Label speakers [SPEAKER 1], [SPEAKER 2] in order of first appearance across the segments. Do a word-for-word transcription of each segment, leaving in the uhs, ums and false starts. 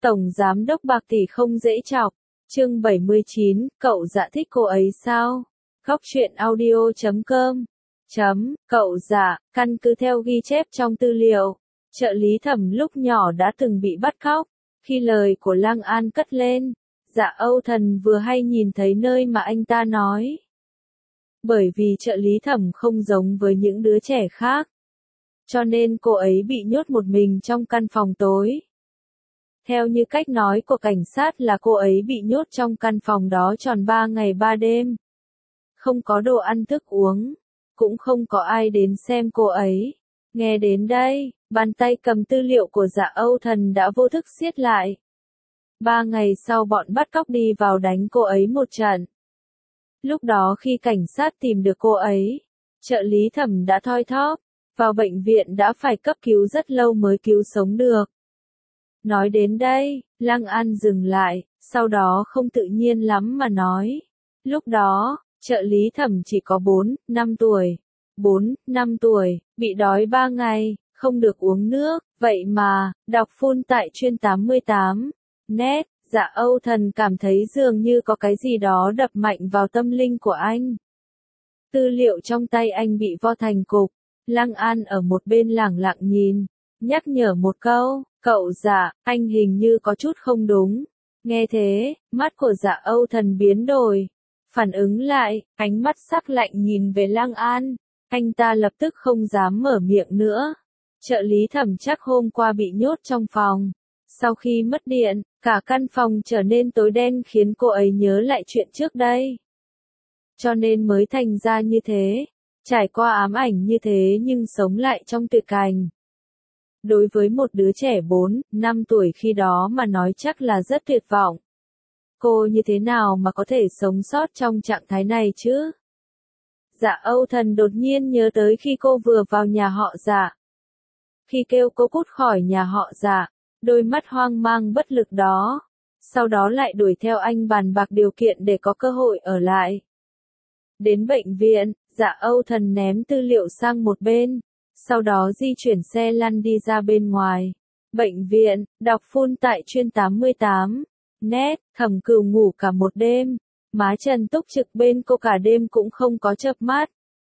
[SPEAKER 1] Tổng giám đốc bạc tỷ không dễ chọc. Chương bảy mươi chín, cậu dạ thích cô ấy sao? Góc truyện audio chấm com. Chấm, cậu dạ, căn cứ theo ghi chép trong tư liệu, trợ lý Thẩm lúc nhỏ đã từng bị bắt cóc. Khi lời của Lăng An cất lên, Dạ Âu Thần vừa hay nhìn thấy nơi mà anh ta nói. Bởi vì trợ lý Thẩm không giống với những đứa trẻ khác, cho nên cô ấy bị nhốt một mình trong căn phòng tối. Theo như cách nói của cảnh sát là cô ấy bị nhốt trong căn phòng đó tròn ba ngày ba đêm. Không có đồ ăn thức uống, cũng không có ai đến xem cô ấy. Nghe đến đây, bàn tay cầm tư liệu của Dạ Âu Thần đã vô thức siết lại. Ba ngày sau bọn bắt cóc đi vào đánh cô ấy một trận. Lúc đó khi cảnh sát tìm được cô ấy, trợ lý Thẩm đã thoi thóp, vào bệnh viện đã phải cấp cứu rất lâu mới cứu sống được. Nói đến đây, Lăng An dừng lại, sau đó không tự nhiên lắm mà nói. Lúc đó, trợ lý Thẩm chỉ có bốn, năm tuổi. bốn, năm tuổi, bị đói ba ngày, không được uống nước, vậy mà, đọc phun tại chuyên tám mươi tám. Net, Dạ Âu Thần cảm thấy dường như có cái gì đó đập mạnh vào tâm linh của anh. Tư liệu trong tay anh bị vo thành cục, Lăng An ở một bên lẳng lặng nhìn, nhắc nhở một câu, cậu Dạ, anh hình như có chút không đúng. Nghe thế, mắt của Dạ Âu Thần biến đổi, phản ứng lại, ánh mắt sắc lạnh nhìn về Lăng An, anh ta lập tức không dám mở miệng nữa. Trợ lý Thẩm chắc hôm qua bị nhốt trong phòng. Sau khi mất điện, cả căn phòng trở nên tối đen khiến cô ấy nhớ lại chuyện trước đây. Cho nên mới thành ra như thế, trải qua ám ảnh như thế nhưng sống lại trong tuyệt cảnh. Đối với một đứa trẻ bốn, năm tuổi khi đó mà nói chắc là rất tuyệt vọng. Cô như thế nào mà có thể sống sót trong trạng thái này chứ? Dạ Âu Thần đột nhiên nhớ tới khi cô vừa vào nhà họ Dạ. Khi kêu cô cút khỏi nhà họ Dạ, đôi mắt hoang mang bất lực đó, sau đó lại đuổi theo anh bàn bạc điều kiện để có cơ hội ở lại. Đến bệnh viện, Dạ Âu Thần ném tư liệu sang một bên, sau đó di chuyển xe lăn đi ra bên ngoài. Bệnh viện, đọc phun tại chuyên tám mươi tám. Net, Thẩm Cửu ngủ cả một đêm, má Trần túc trực bên cô cả đêm cũng không có chợp mắt.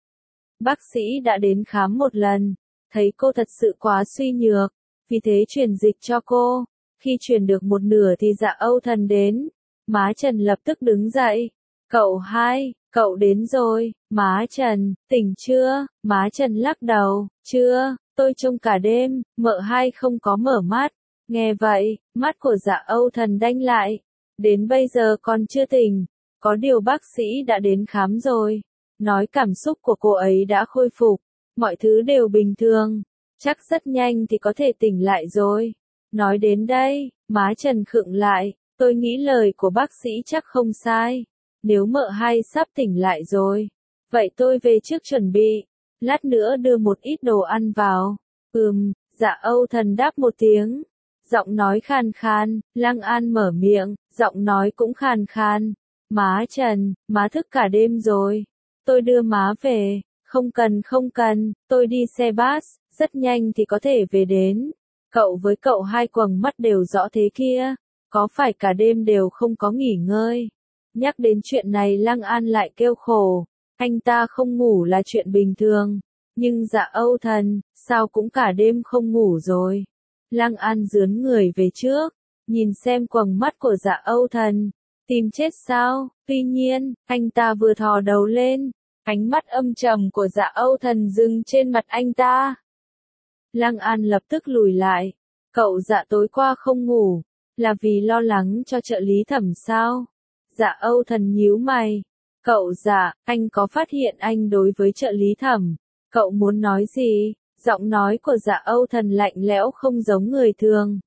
[SPEAKER 1] Bác sĩ đã đến khám một lần, thấy cô thật sự quá suy nhược, vì thế truyền dịch cho cô. Khi truyền được một nửa thì Dạ Âu Thần đến, má Trần lập tức đứng dậy. Cậu hai, cậu đến rồi, má Trần, tỉnh chưa? Má Trần lắc đầu, chưa, tôi trông cả đêm, mợ hai không có mở mắt. Nghe vậy, mắt của Dạ Âu Thần đanh lại, đến bây giờ còn chưa tỉnh, có điều bác sĩ đã đến khám rồi, nói cảm xúc của cô ấy đã khôi phục, mọi thứ đều bình thường, chắc rất nhanh thì có thể tỉnh lại rồi. Nói đến đây, má Trần khựng lại, tôi nghĩ lời của bác sĩ chắc không sai, nếu mợ hai sắp tỉnh lại rồi, vậy tôi về trước chuẩn bị, lát nữa đưa một ít đồ ăn vào. Ừm, Dạ Âu Thần đáp một tiếng. Giọng nói khàn khàn, Lăng An mở miệng, giọng nói cũng khàn khàn. Má Trần, má thức cả đêm rồi. Tôi đưa má về. Không cần không cần, tôi đi xe bus, rất nhanh thì có thể về đến. Cậu với cậu hai quầng mắt đều rõ thế kia. Có phải cả đêm đều không có nghỉ ngơi? Nhắc đến chuyện này Lăng An lại kêu khổ. Anh ta không ngủ là chuyện bình thường. Nhưng Dạ Âu Thần, sao cũng cả đêm không ngủ rồi. Lăng An dướn người về trước, nhìn xem quầng mắt của Dạ Âu Thần, tìm chết sao? Tuy nhiên, anh ta vừa thò đầu lên, ánh mắt âm trầm của Dạ Âu Thần dừng trên mặt anh ta. Lăng An lập tức lùi lại, cậu Dạ tối qua không ngủ, là vì lo lắng cho trợ lý Thẩm sao? Dạ Âu Thần nhíu mày, cậu Dạ, anh có phát hiện anh đối với trợ lý Thẩm, cậu muốn nói gì? Giọng nói của Dạ Âu Thần lạnh lẽo không giống người thường.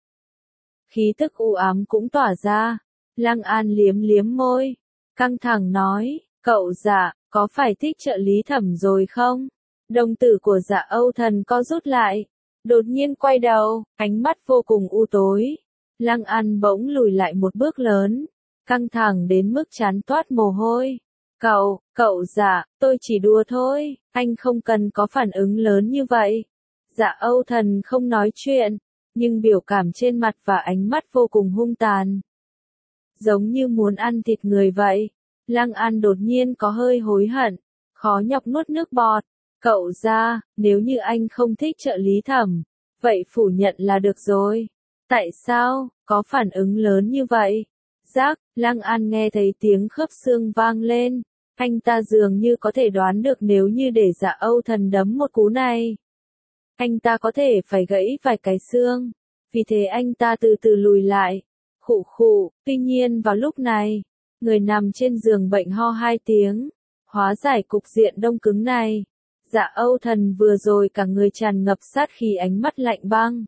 [SPEAKER 1] Khí tức u ám cũng tỏa ra. Lăng An liếm liếm môi, căng thẳng nói, cậu Dạ, có phải thích trợ lý Thẩm rồi không? Đồng tử của Dạ Âu Thần co rút lại, đột nhiên quay đầu, ánh mắt vô cùng u tối. Lăng An bỗng lùi lại một bước lớn, căng thẳng đến mức trán toát mồ hôi. Cậu, cậu Dạ, tôi chỉ đùa thôi, anh không cần có phản ứng lớn như vậy. Dạ Âu Thần không nói chuyện, nhưng biểu cảm trên mặt và ánh mắt vô cùng hung tàn. Giống như muốn ăn thịt người vậy. Lăng An đột nhiên có hơi hối hận, khó nhọc nuốt nước bọt. Cậu ra, nếu như anh không thích trợ lý Thẩm, vậy phủ nhận là được rồi. Tại sao, có phản ứng lớn như vậy? Rắc, Lăng An nghe thấy tiếng khớp xương vang lên. Anh ta dường như có thể đoán được nếu như để Dạ Âu Thần đấm một cú này, anh ta có thể phải gãy vài cái xương. Vì thế anh ta từ từ lùi lại. Khụ khụ, tuy nhiên vào lúc này, người nằm trên giường bệnh ho hai tiếng. Hóa giải cục diện đông cứng này. Dạ Âu Thần vừa rồi cả người tràn ngập sát khí, ánh mắt lạnh băng.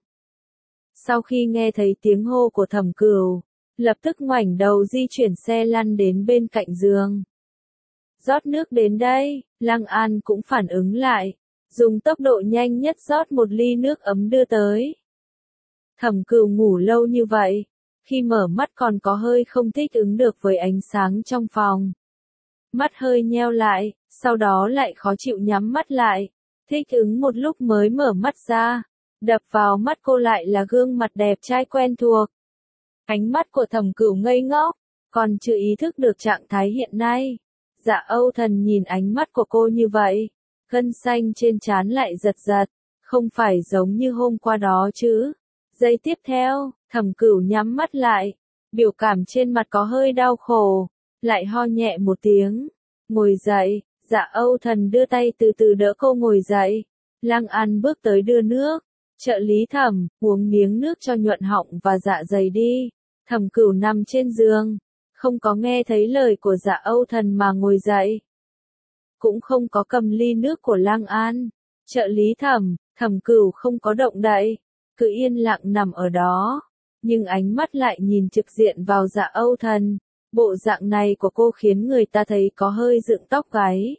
[SPEAKER 1] Sau khi nghe thấy tiếng hô của Thẩm Cửu, lập tức ngoảnh đầu di chuyển xe lăn đến bên cạnh giường. Rót nước đến đây, Lăng An cũng phản ứng lại, dùng tốc độ nhanh nhất rót một ly nước ấm đưa tới. Thẩm Cửu ngủ lâu như vậy, khi mở mắt còn có hơi không thích ứng được với ánh sáng trong phòng. Mắt hơi nheo lại, sau đó lại khó chịu nhắm mắt lại, thích ứng một lúc mới mở mắt ra. Đập vào mắt cô lại là gương mặt đẹp trai quen thuộc. Ánh mắt của Thẩm Cửu ngây ngốc, còn chưa ý thức được trạng thái hiện nay. Dạ Âu Thần nhìn ánh mắt của cô như vậy, gân xanh trên trán lại giật giật, không phải giống như hôm qua đó chứ. Giây tiếp theo, Thẩm Cửu nhắm mắt lại, biểu cảm trên mặt có hơi đau khổ, lại ho nhẹ một tiếng, ngồi dậy. Dạ Âu Thần đưa tay từ từ đỡ cô ngồi dậy. Lăng An bước tới đưa nước. Trợ lý Thẩm, uống miếng nước cho nhuận họng và dạ dày đi. Thẩm Cửu nằm trên giường, không có nghe thấy lời của Dạ Âu Thần mà ngồi dậy. Cũng không có cầm ly nước của Lăng An. Trợ lý Thẩm, Thẩm Cửu không có động đậy, cứ yên lặng nằm ở đó. Nhưng ánh mắt lại nhìn trực diện vào Dạ Âu Thần. Bộ dạng này của cô khiến người ta thấy có hơi dựng tóc gáy.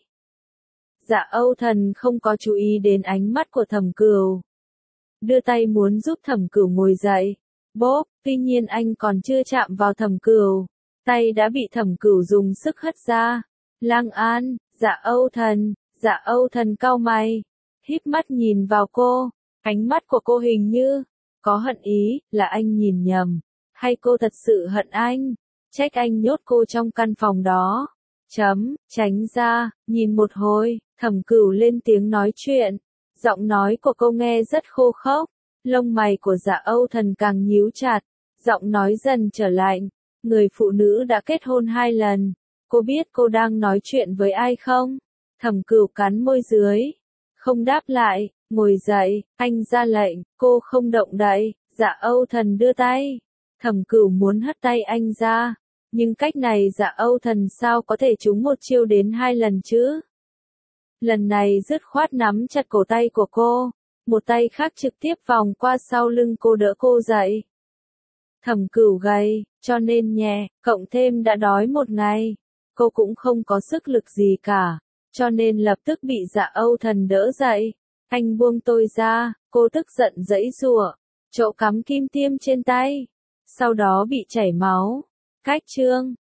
[SPEAKER 1] Dạ Âu Thần không có chú ý đến ánh mắt của Thẩm Cửu. Đưa tay muốn giúp Thẩm Cửu ngồi dậy. Bốp, tuy nhiên anh còn chưa chạm vào Thẩm Cửu, tay đã bị Thẩm Cửu dùng sức hất ra. Lăng An, Dạ Âu Thần, Dạ Âu Thần cau mày, híp mắt nhìn vào cô. Ánh mắt của cô hình như có hận ý, là anh nhìn nhầm, hay cô thật sự hận anh? Trách anh nhốt cô trong căn phòng đó. Chấm, tránh ra, nhìn một hồi. Thẩm Cửu lên tiếng nói chuyện. Giọng nói của cô nghe rất khô khốc. Lông mày của Dạ Âu Thần càng nhíu chặt. Giọng nói dần trở lạnh. Người phụ nữ đã kết hôn hai lần. Cô biết cô đang nói chuyện với ai không? Thẩm Cửu cắn môi dưới. Không đáp lại, ngồi dậy, anh ra lệnh, cô không động đậy. Dạ Âu Thần đưa tay. Thẩm Cửu muốn hất tay anh ra. Nhưng cách này Dạ Âu Thần sao có thể trúng một chiêu đến hai lần chứ? Lần này dứt khoát nắm chặt cổ tay của cô, một tay khác trực tiếp vòng qua sau lưng cô đỡ cô dậy. Thẩm Cửu gầy, cho nên nhẹ, cộng thêm đã đói một ngày, cô cũng không có sức lực gì cả, cho nên lập tức bị Dạ Âu Thần đỡ dậy. Anh buông tôi ra, cô tức giận giãy giụa, chỗ cắm kim tiêm trên tay, sau đó bị chảy máu. Cách chương